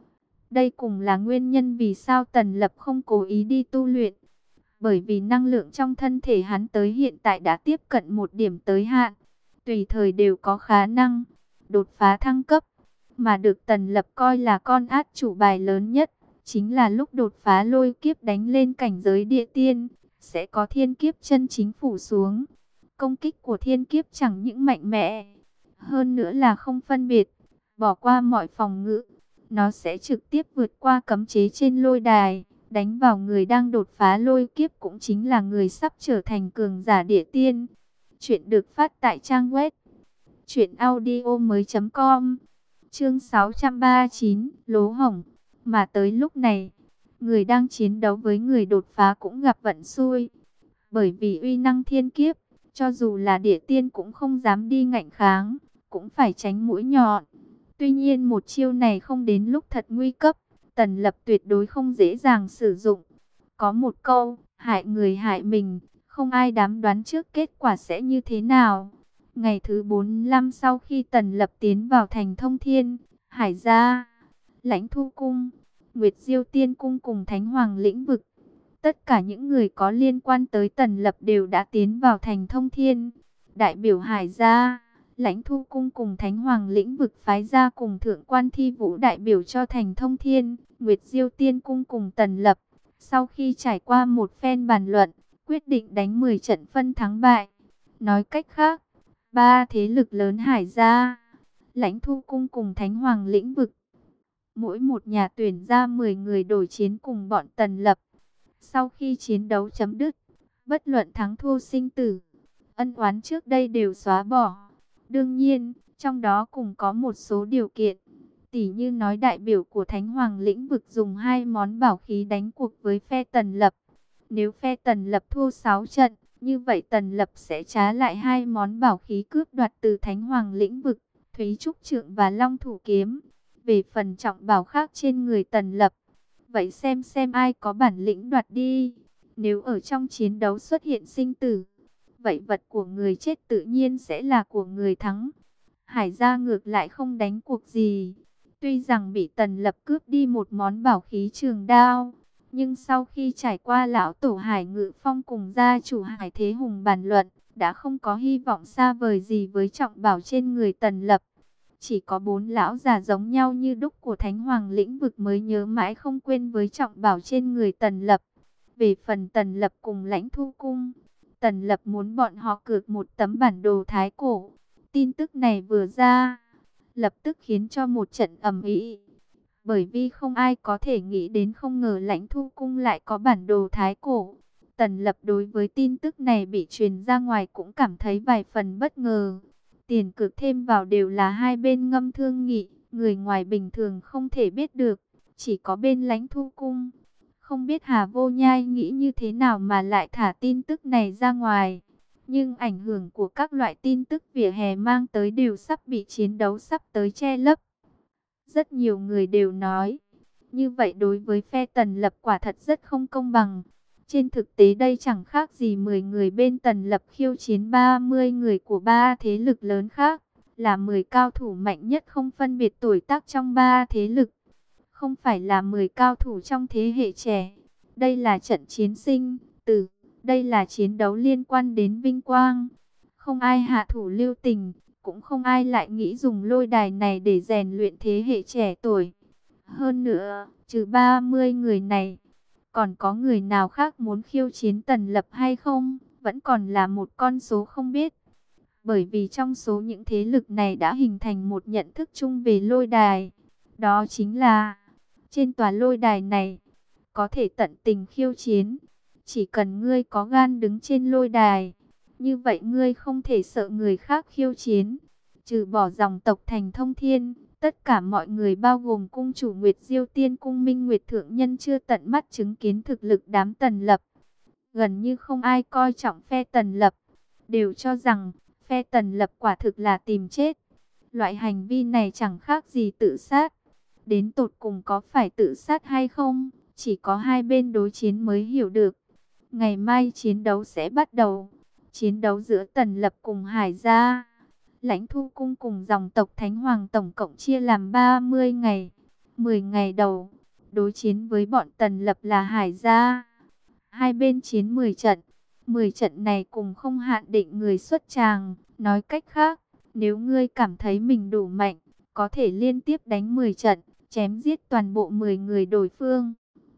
Đây cũng là nguyên nhân vì sao Tần Lập không cố ý đi tu luyện. Bởi vì năng lượng trong thân thể hắn tới hiện tại đã tiếp cận một điểm tới hạn. Tùy thời đều có khả năng đột phá thăng cấp. Mà được Tần Lập coi là con át chủ bài lớn nhất. Chính là lúc đột phá lôi kiếp đánh lên cảnh giới địa tiên. Sẽ có thiên kiếp chân chính phủ xuống. Công kích của thiên kiếp chẳng những mạnh mẽ. Hơn nữa là không phân biệt. Bỏ qua mọi phòng ngự. Nó sẽ trực tiếp vượt qua cấm chế trên lôi đài. Đánh vào người đang đột phá lôi kiếp cũng chính là người sắp trở thành cường giả địa tiên. Chuyện được phát tại trang web truyện audio mới chấm com. Chương sáu trăm ba mươi chín, lỗ hổng. Mà tới lúc này, người đang chiến đấu với người đột phá cũng gặp vận xui. Bởi vì uy năng thiên kiếp, cho dù là địa tiên cũng không dám đi ngạnh kháng, cũng phải tránh mũi nhọn. Tuy nhiên một chiêu này không đến lúc thật nguy cấp, Tần Lập tuyệt đối không dễ dàng sử dụng. Có một câu, hại người hại mình, không ai dám đoán trước kết quả sẽ như thế nào. Ngày thứ bốn mươi lăm sau khi Tần Lập tiến vào thành Thông Thiên, Hải Gia, Lãnh Thu Cung, Nguyệt Diêu Tiên Cung cùng Thánh Hoàng lĩnh vực, tất cả những người có liên quan tới Tần Lập đều đã tiến vào thành Thông Thiên. Đại biểu Hải Gia, Lãnh Thu Cung cùng Thánh Hoàng lĩnh vực phái ra cùng Thượng Quan Thi Vũ đại biểu cho thành Thông Thiên, Nguyệt Diêu Tiên Cung cùng Tần Lập. Sau khi trải qua một phen bàn luận, quyết định đánh mười trận phân thắng bại. Nói cách khác, ba thế lực lớn Hải Gia, Lãnh Thu Cung cùng Thánh Hoàng lĩnh vực, mỗi một nhà tuyển ra mười người đổi chiến cùng bọn Tần Lập. Sau khi chiến đấu chấm dứt, bất luận thắng thua sinh tử, ân oán trước đây đều xóa bỏ. Đương nhiên, trong đó cũng có một số điều kiện. Tỷ như nói đại biểu của Thánh Hoàng lĩnh vực dùng hai món bảo khí đánh cuộc với phe Tần Lập. Nếu phe Tần Lập thua sáu trận, như vậy Tần Lập sẽ trả lại hai món bảo khí cướp đoạt từ Thánh Hoàng lĩnh vực, Thúy Trúc Trượng và Long Thủ Kiếm. Về phần trọng bảo khác trên người Tần Lập, vậy xem xem ai có bản lĩnh đoạt đi. Nếu ở trong chiến đấu xuất hiện sinh tử, vậy vật của người chết tự nhiên sẽ là của người thắng. Hải Gia ngược lại không đánh cuộc gì. Tuy rằng bị Tần Lập cướp đi một món bảo khí trường đao, nhưng sau khi trải qua lão tổ Hải Ngự Phong cùng gia chủ Hải Thế Hùng bàn luận, đã không có hy vọng xa vời gì với trọng bảo trên người Tần Lập. Chỉ có bốn lão già giống nhau như đúc của Thánh Hoàng lĩnh vực mới nhớ mãi không quên với trọng bảo trên người Tần Lập. Về phần Tần Lập cùng Lãnh Thu Cung, Tần Lập muốn bọn họ cược một tấm bản đồ thái cổ. Tin tức này vừa ra, lập tức khiến cho một trận ầm ĩ. Bởi vì không ai có thể nghĩ đến không ngờ Lãnh Thu Cung lại có bản đồ thái cổ. Tần Lập đối với tin tức này bị truyền ra ngoài cũng cảm thấy vài phần bất ngờ. Tiền cược thêm vào đều là hai bên ngâm thương nghị, người ngoài bình thường không thể biết được, chỉ có bên Lãnh Thu Cung. Không biết Hà Vô Nhai nghĩ như thế nào mà lại thả tin tức này ra ngoài. Nhưng ảnh hưởng của các loại tin tức vỉa hè mang tới đều sắp bị chiến đấu sắp tới che lấp. Rất nhiều người đều nói, như vậy đối với phe Tần Lập quả thật rất không công bằng. Trên thực tế đây chẳng khác gì mười người bên Tần Lập khiêu chiến ba mươi người của ba thế lực lớn khác, là mười cao thủ mạnh nhất không phân biệt tuổi tác trong ba thế lực. Không phải là mười cao thủ trong thế hệ trẻ. Đây là trận chiến sinh tử, đây là chiến đấu liên quan đến vinh quang. Không ai hạ thủ lưu tình, cũng không ai lại nghĩ dùng lôi đài này để rèn luyện thế hệ trẻ tuổi. Hơn nữa, trừ ba mươi người này, còn có người nào khác muốn khiêu chiến Tần Lập hay không, vẫn còn là một con số không biết. Bởi vì trong số những thế lực này đã hình thành một nhận thức chung về lôi đài. Đó chính là, trên tòa lôi đài này, có thể tận tình khiêu chiến. Chỉ cần ngươi có gan đứng trên lôi đài, như vậy ngươi không thể sợ người khác khiêu chiến. Trừ bỏ dòng tộc thành Thông Thiên, tất cả mọi người bao gồm cung chủ Nguyệt Diêu Tiên Cung Minh Nguyệt Thượng Nhân chưa tận mắt chứng kiến thực lực đám Tần Lập. Gần như không ai coi trọng phe Tần Lập, đều cho rằng phe Tần Lập quả thực là tìm chết. Loại hành vi này chẳng khác gì tự sát. Đến tột cùng có phải tự sát hay không, chỉ có hai bên đối chiến mới hiểu được. Ngày mai chiến đấu sẽ bắt đầu. Chiến đấu giữa Tần Lập cùng Hải Gia, Lãnh Thu Cung cùng dòng tộc Thánh Hoàng tổng cộng chia làm ba mươi ngày. mười ngày đầu, đối chiến với bọn Tần Lập là Hải gia. Hai bên chiến mười trận, mười trận này cùng không hạn định người xuất tràng. Nói cách khác, nếu ngươi cảm thấy mình đủ mạnh, có thể liên tiếp đánh mười trận, chém giết toàn bộ mười người đối phương.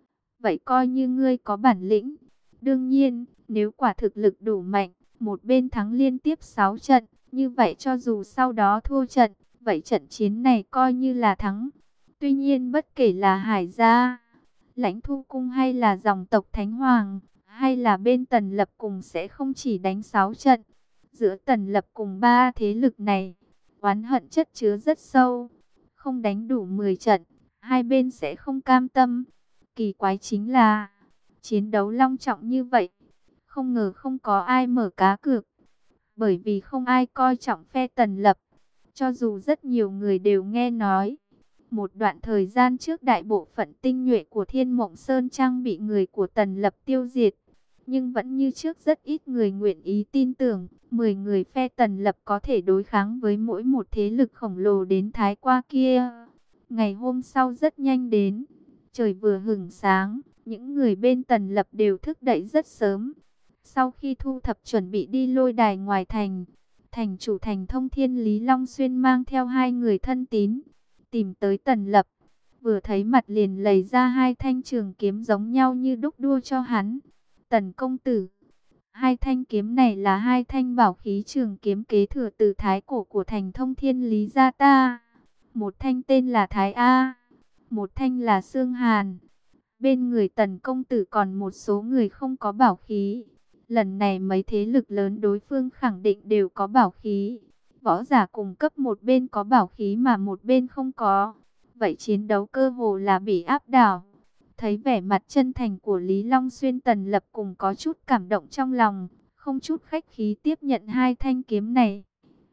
Vậy coi như ngươi có bản lĩnh. Đương nhiên, nếu quả thực lực đủ mạnh, một bên thắng liên tiếp sáu trận, như vậy cho dù sau đó thua trận, vậy trận chiến này coi như là thắng. Tuy nhiên bất kể là Hải gia, Lãnh Thu Cung hay là dòng tộc Thánh Hoàng, hay là bên Tần Lập cùng sẽ không chỉ đánh sáu trận. Giữa Tần Lập cùng ba thế lực này, oán hận chất chứa rất sâu. Không đánh đủ mười trận, hai bên sẽ không cam tâm. Kỳ quái chính là, chiến đấu long trọng như vậy, không ngờ không có ai mở cá cược. Bởi vì không ai coi trọng phe Tần Lập. Cho dù rất nhiều người đều nghe nói, một đoạn thời gian trước đại bộ phận tinh nhuệ của Thiên Mộng Sơn Trang bị người của Tần Lập tiêu diệt. Nhưng vẫn như trước rất ít người nguyện ý tin tưởng, mười người phe Tần Lập có thể đối kháng với mỗi một thế lực khổng lồ đến thái qua kia. Ngày hôm sau rất nhanh đến, trời vừa hửng sáng, những người bên Tần Lập đều thức dậy rất sớm. Sau khi thu thập chuẩn bị đi lôi đài ngoài thành, thành chủ Thành Thông Thiên Lý Long Xuyên mang theo hai người thân tín, tìm tới Tần Lập. Vừa thấy mặt liền lấy ra hai thanh trường kiếm giống nhau như đúc đua cho hắn. Tần công tử, hai thanh kiếm này là hai thanh bảo khí trường kiếm kế thừa từ thái cổ của Thành Thông Thiên Lý gia ta. Một thanh tên là Thái A, một thanh là Xương Hàn. Bên người Tần công tử còn một số người không có bảo khí. Lần này mấy thế lực lớn đối phương khẳng định đều có bảo khí. Võ giả cùng cấp một bên có bảo khí mà một bên không có. Vậy chiến đấu cơ hồ là bị áp đảo. Thấy vẻ mặt chân thành của Lý Long Xuyên, Tần Lập cùng có chút cảm động trong lòng, không chút khách khí tiếp nhận hai thanh kiếm này.